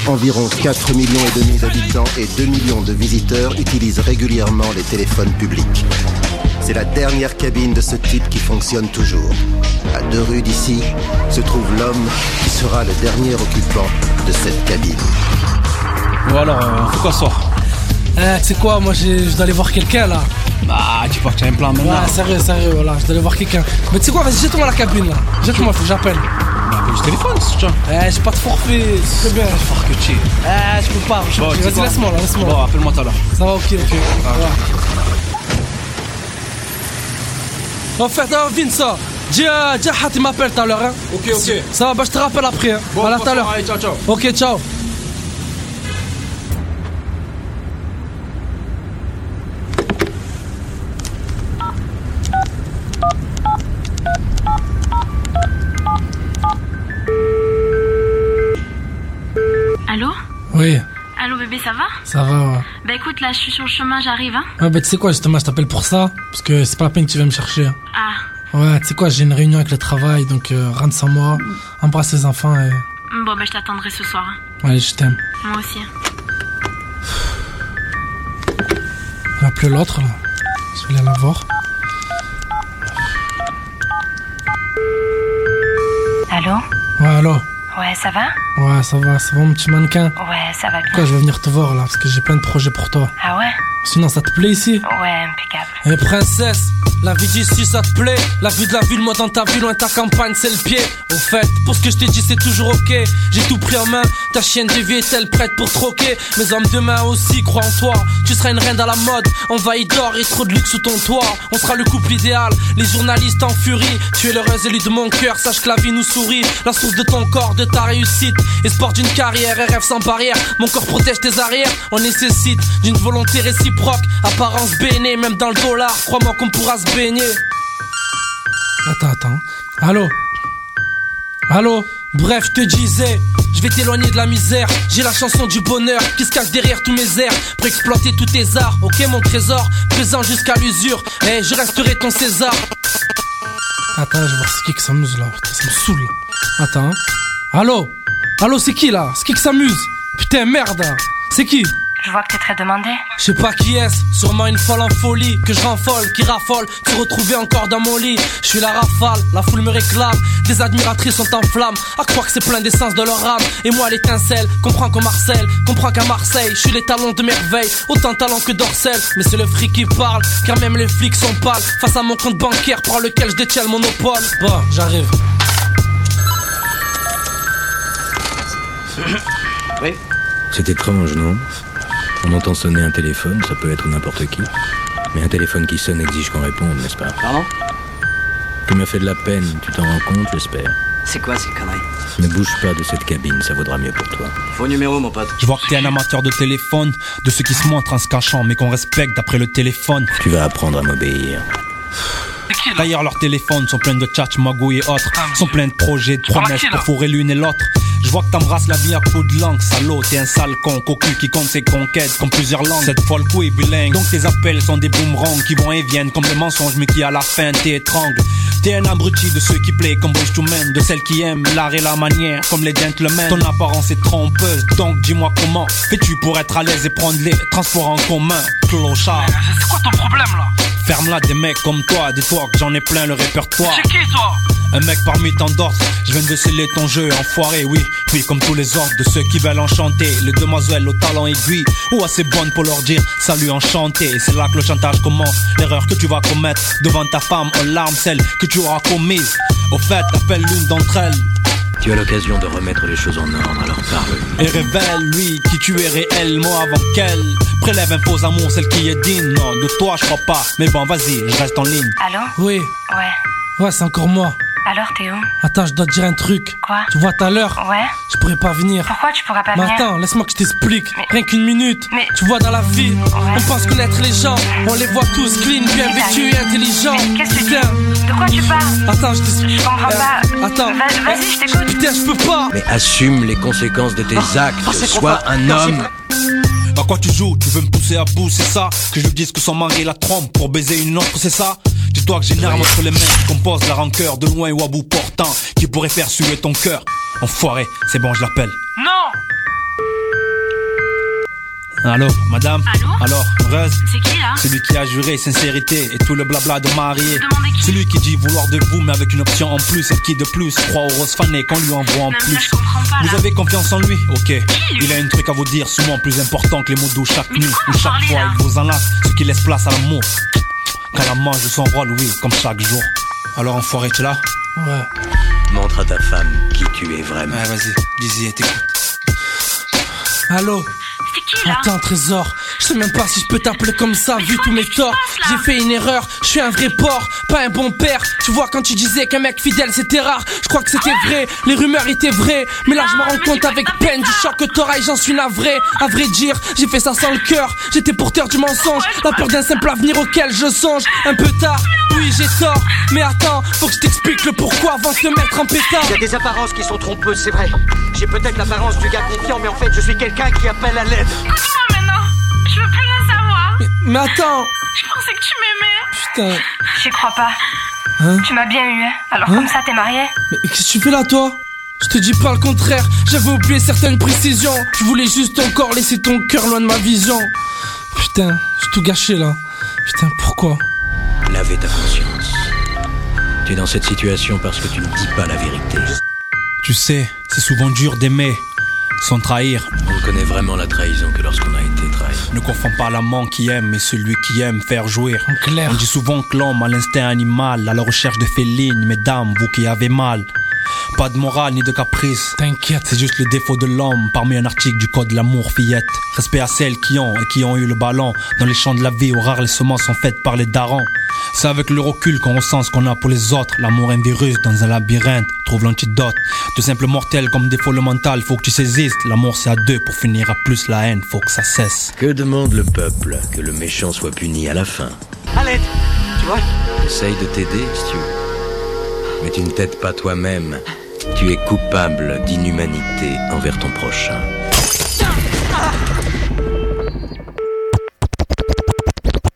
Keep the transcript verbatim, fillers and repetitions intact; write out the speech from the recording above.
Environ quatre millions et demi d'habitants et deux millions de visiteurs utilisent régulièrement les téléphones publics. C'est la dernière cabine de ce type qui fonctionne toujours. À deux rues d'ici se trouve l'homme qui sera le dernier occupant de cette cabine. Bon alors, euh, faut qu'on sort. Eh, tu sais quoi, moi j'ai, je dois aller voir quelqu'un là. Bah, tu vois que tu as un plan maintenant. Ouais, sérieux, sérieux, voilà, je dois aller voir quelqu'un. Mais tu sais quoi, vas-y, jette-moi la cabine là. Jette-moi, faut que j'appelle. Bah, je téléphone, c'est ça. Eh, j'ai pas de forfait, c'est bien. Fort que tu es. Eh, je peux pas, je Bon, vas-y, laisse-moi là, laisse-moi. Bon, appelle-moi tout à l'heure. Ça va, ok, ok. Ah. Ouais. En fait, hein, Vince, dis à Jahat, il m'appelle tout à l'heure, hein. Ok, ok. Ça va, bah je te rappelle après, hein. Bon, voilà, tout à l'heure. Allez, ciao, ciao. Ok, ciao. Allô? Oui. Allô bébé, ça va? Ça va, ouais. Bah écoute, là je suis sur le chemin, j'arrive, hein. Ouais, bah tu sais quoi, justement, je t'appelle pour ça. Parce que c'est pas la peine que tu viennes me chercher. Hein. Ah. Ouais, tu sais quoi, j'ai une réunion avec le travail, donc euh, rentre sans moi, embrasse les enfants et... Bon bah je t'attendrai ce soir, hein. Allez, je t'aime. Moi aussi. Je vais appeler l'autre, là. Je vais aller la voir. Allô? Ouais, allô? Ouais, ça va? Ouais, ça va, ça va mon petit mannequin? Ouais, ça va bien. Quoi, je vais venir te voir, là, parce que j'ai plein de projets pour toi. Ah ouais? Sinon, ça te plaît ici? Ouais, impeccable. Eh princesse, la vie d'ici ça te plaît? La vue de la ville, moi dans ta ville, loin ta campagne, c'est le pied. Au fait, pour ce que je t'ai dit, c'est toujours ok. J'ai tout pris en main, ta chienne de vie est-elle prête pour troquer? Mes hommes de main aussi, crois en toi. Tu seras une reine à la mode, on va y dormir, et trop de luxe sous ton toit. On sera le couple idéal, les journalistes en furie. Tu es l'heureuse élue de mon cœur, sache que la vie nous sourit. La source de ton corps, de ta réussite. Espoir d'une carrière, rêve sans barrière. Mon corps protège tes arrières, on nécessite d'une volonté réciproque. Apparence bénée, même dans le dollar, crois-moi qu'on pourra se baigner. Attends, attends. Allô? Allô? Bref, je te disais, je vais t'éloigner de la misère. J'ai la chanson du bonheur qui se cache derrière tous mes airs. Pour exploiter tous tes arts, ok mon trésor, présent jusqu'à l'usure. Eh, je resterai ton César. Attends, je vais voir c'est qui qui s'amuse là. Putain, ça me saoule. Attends. Allô? Allô, c'est qui là? C'est qui qui s'amuse? Putain, merde. C'est qui? Je vois que t'es très demandé. Je sais pas qui est-ce, sûrement une folle en folie. Que je raffole, qui raffole, se retrouver encore dans mon lit. Je suis la rafale, la foule me réclame. Des admiratrices sont en flammes, à croire que c'est plein d'essence de leur âme. Et moi l'étincelle, comprends qu'au Marseille, comprends qu'à Marseille, je suis les talons de merveille. Autant de talent que d'Orcel, mais c'est le fric qui parle. Car même les flics sont pâles, face à mon compte bancaire par lequel je détiens le monopole. Bon, j'arrive. Oui. C'est étrange, non? On entend sonner un téléphone, ça peut être n'importe qui. Mais un téléphone qui sonne exige qu'on réponde, n'est-ce pas? Pardon? Tu m'as fait de la peine, tu t'en rends compte, j'espère. C'est quoi ces conneries? Ne bouge pas de cette cabine, ça vaudra mieux pour toi. Faux numéro, mon pote. Je vois que t'es un amateur de téléphone, de ceux qui se montrent en se cachant, mais qu'on respecte d'après le téléphone. Tu vas apprendre à m'obéir. D'ailleurs, leurs téléphones sont pleins de tchatch, magouilles et autres. Sont pleins de projets, de promesses pour fourrer l'une et l'autre. Je vois que t'embrasses la vie à coups de langue, salaud, t'es un sale con, cocu qui compte ses conquêtes comme plusieurs langues. Cette folle couille bilingue, donc tes appels sont des boomerangs qui vont et viennent comme le mensonge mais qui à la fin t'étrangle. T'es un abruti de ceux qui plaient comme Boyz two Men, de celles qui aiment l'art et la manière comme les gentlemen. Ton apparence est trompeuse, donc dis-moi comment fais-tu pour être à l'aise et prendre les transports en commun, clochard. C'est quoi ton problème là? Ferme-la, des mecs comme toi, dis-toi que j'en ai plein le répertoire. C'est qui toi? Un mec parmi tant d'autres, je viens de sceller ton jeu, enfoiré, oui. Oui, comme tous les ordres de ceux qui veulent enchanter les demoiselles au talent aiguille, ou assez bonnes pour leur dire salut enchanté. Et c'est là que le chantage commence, l'erreur que tu vas commettre devant ta femme en larmes, celle que tu auras commise. Au fait, appelle l'une d'entre elles. Tu as l'occasion de remettre les choses en ordre, alors parle. Et révèle, lui, qui tu es réellement avant qu'elle prélève un faux amour, celle qui est digne. Non, de toi je crois pas, mais bon vas-y, je reste en ligne. Allô? Oui. Ouais. Ouais, c'est encore moi. Alors t'es où? Attends, je dois te dire un truc. Quoi? Tu vois, tout à l'heure, Ouais. je pourrais pas venir. Pourquoi tu pourras pas Mais venir? attends, laisse-moi que je t'explique. Mais- Rien qu'une minute. Mais- Tu vois, dans la vie, Ouais. on pense connaître les gens. On les voit tous clean, bien Mais vêtus et intelligents. Mais qu'est-ce que tu dis? Putain. De quoi tu parles? Attends, je t'explique. Je comprends pas. Attends. Va- vas-y, je t'écoute. Putain, je peux pas. Mais assume les conséquences de tes actes, sois un homme. À quoi tu joues? Tu veux me pousser à bout, c'est ça? Que je dise que son mari la trompe pour baiser une autre, c'est ça? Dis-toi que j'ai une arme entre les mains qui compose la rancœur de loin ou à bout portant, qui pourrait faire suer ton cœur. Enfoiré, c'est bon, je l'appelle. Non. Allô, madame? Allô? Alors, Reuz? C'est qui là? Celui qui a juré sincérité et tout le blabla de marié. Demandez qui? Celui qui dit vouloir de vous mais avec une option en plus. Et qui de plus croit aux roses fanées qu'on lui envoie en Non, plus. mais là, je comprends pas, là. Vous avez confiance en lui? Ok. lui? Il a un truc à vous dire souvent plus important que les mots doux chaque Mais de nuit. quoi Ou vous chaque parlez, fois là? il vous enlace. Ce qui laisse place à l'amour. Quand la main joue son rôle, oui, comme chaque jour. Alors enfoiré, tu es là? Ouais. Montre à ta femme qui tu es vraiment. Ouais, vas-y, dis-y, t'écoute. Allô? C'est qui là? Attends, trésor, je sais même pas si je peux t'appeler comme ça, vu tous mes torts. J'ai fait une erreur, je suis un vrai porc, pas un bon père. Tu vois, quand tu disais qu'un mec fidèle c'était rare, je crois que c'était vrai, les rumeurs étaient vraies. Mais là je me rends compte avec peine du choc que t'auras et j'en suis navré. À vrai dire, j'ai fait ça sans le cœur, j'étais porteur du mensonge, la peur d'un simple avenir auquel je songe. Un peu tard, oui j'ai tort, mais attends, faut que je t'explique le pourquoi avant de te mettre en pétard. Il y a des apparences qui sont trompeuses, c'est vrai. J'ai peut-être l'apparence du gars confiant, mais en fait, je suis quelqu'un qui appelle à l'aide. Écoute-moi maintenant. Je veux plus rien savoir. Mais, mais attends, Je pensais que tu m'aimais. putain, J'y crois pas. Hein? Tu m'as bien eu, hein. Alors Hein? comme ça, t'es marié? mais qu'est-ce que tu fais là toi? Je te dis pas le contraire, j'avais oublié certaines précisions. Je voulais juste encore laisser ton cœur loin de ma vision. Putain, j'ai tout gâché là. Putain, pourquoi? Lavez ta conscience. Tu es dans cette situation parce que tu ne dis pas la vérité. Tu sais, c'est souvent dur d'aimer sans trahir. On ne connaît vraiment la trahison que lorsqu'on a été trahi. Ne confonds pas l'amant qui aime et celui qui aime faire jouir. En clair. On dit souvent que l'homme a l'instinct animal, à la recherche de féline. Mesdames, vous qui avez mal, pas de morale ni de caprice. T'inquiète. C'est juste le défaut de l'homme parmi un article du code de l'amour, fillette. Respect à celles qui ont et qui ont eu le ballon. Dans les champs de la vie, où rares les semences sont faites par les darons. C'est avec le recul qu'on ressent ce qu'on a pour les autres. L'amour est un virus dans un labyrinthe, trouve l'antidote. De simples mortels comme défaut le mental, faut que tu saisisses. L'amour c'est à deux pour finir à plus, la haine, faut que ça cesse. Que demande le peuple? Que le méchant soit puni à la fin. À l'aide, tu vois. Essaye de t'aider, Stu. Mais tu ne t'aides pas toi-même. Tu es coupable d'inhumanité envers ton prochain.